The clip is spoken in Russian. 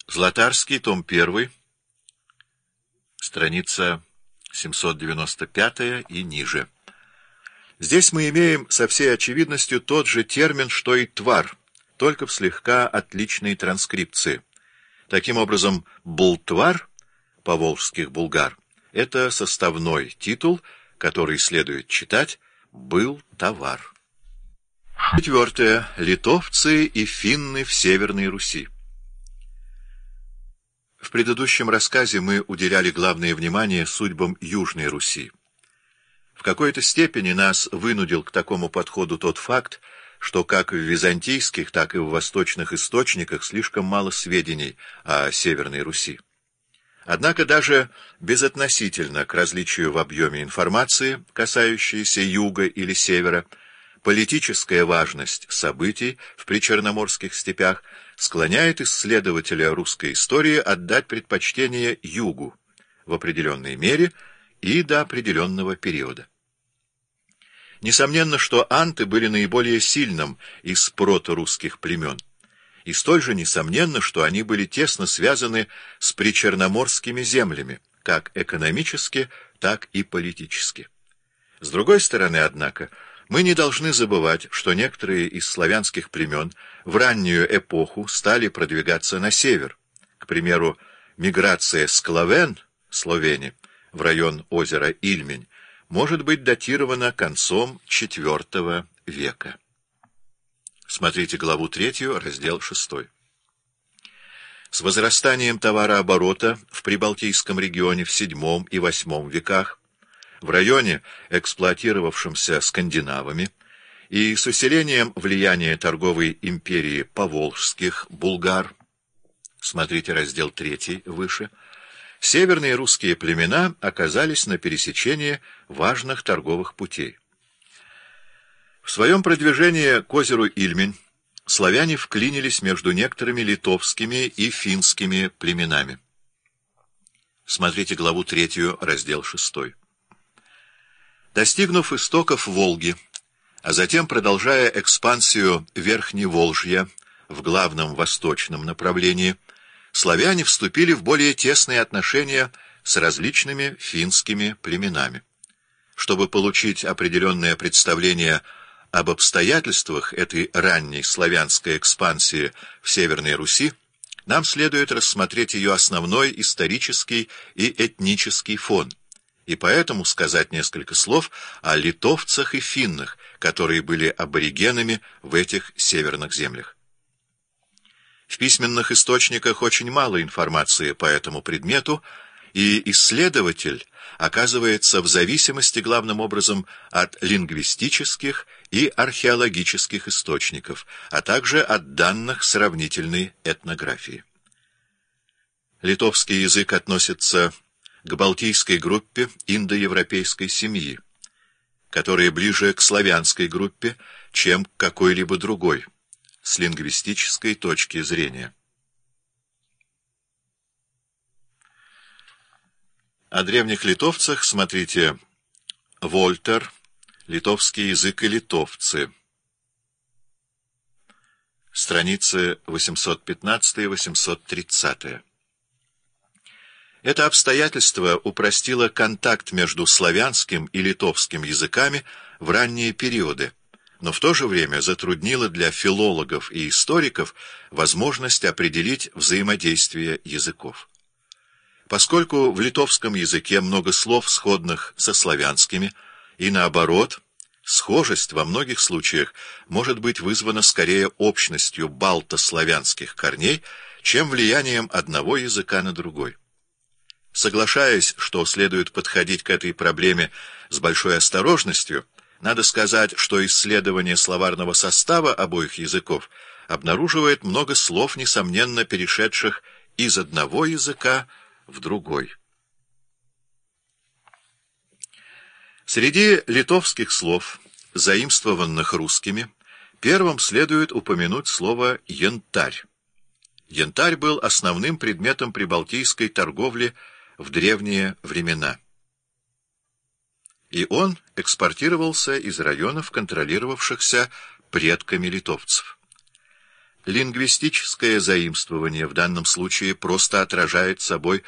Златарский, том 1, страница 795 и ниже. Здесь мы имеем со всей очевидностью тот же термин, что и твар, только в слегка отличной транскрипции. Таким образом, бултвар, поволжских булгар, это составной титул, который следует читать «был товар». 4. Литовцы и финны в Северной Руси. В предыдущем рассказе мы уделяли главное внимание судьбам Южной Руси. В какой-то степени нас вынудил к такому подходу тот факт, что как в византийских, так и в восточных источниках слишком мало сведений о Северной Руси. Однако даже безотносительно к различию в объеме информации, касающейся юга или севера, политическая важность событий в причерноморских степях склоняет исследователя русской истории отдать предпочтение югу в определенной мере и до определенного периода. Несомненно, что анты были наиболее сильным из проторусских племен, и столь же несомненно, что они были тесно связаны с причерноморскими землями, как экономически, так и политически. С другой стороны, однако, мы не должны забывать, что некоторые из славянских племен в раннюю эпоху стали продвигаться на север. К примеру, миграция склавен, словени, в район озера Ильмень, может быть датирована концом IV века. Смотрите главу 3, раздел 6. С возрастанием товарооборота в Прибалтийском регионе в VII и VIII веках, в районе, эксплуатировавшемся скандинавами, и с усилением влияния торговой империи поволжских булгар, смотрите раздел 3 выше, северные русские племена оказались на пересечении важных торговых путей. В своем продвижении к озеру Ильмень славяне вклинились между некоторыми литовскими и финскими племенами. Смотрите главу 3, раздел 6. Достигнув истоков Волги, а затем продолжая экспансию Верхневолжья в главном восточном направлении, славяне вступили в более тесные отношения с различными финскими племенами. Чтобы получить определенное представление об обстоятельствах этой ранней славянской экспансии в Северной Руси, нам следует рассмотреть ее основной исторический и этнический фон, и поэтому сказать несколько слов о литовцах и финнах, которые были аборигенами в этих северных землях. В письменных источниках очень мало информации по этому предмету, и исследователь оказывается в зависимости главным образом от лингвистических и археологических источников, а также от данных сравнительной этнографии. Литовский язык относится к балтийской группе индоевропейской семьи, которая ближе к славянской группе, чем к какой-либо другой, с лингвистической точки зрения. О древних литовцах смотрите Вольтер, «Литовский язык и литовцы», страницы 815-830. Это обстоятельство упростило контакт между славянским и литовским языками в ранние периоды, но в то же время затруднило для филологов и историков возможность определить взаимодействие языков. Поскольку в литовском языке много слов, сходных со славянскими, и наоборот, схожесть во многих случаях может быть вызвана скорее общностью балтославянских корней, чем влиянием одного языка на другой. Соглашаясь, что следует подходить к этой проблеме с большой осторожностью, надо сказать, что исследование словарного состава обоих языков обнаруживает много слов, несомненно перешедших из одного языка в другой. Среди литовских слов, заимствованных русскими, первым следует упомянуть слово «янтарь». Янтарь был основным предметом прибалтийской торговли в древние времена, и он экспортировался из районов, контролировавшихся предками литовцев. Лингвистическое заимствование в данном случае просто отражает собой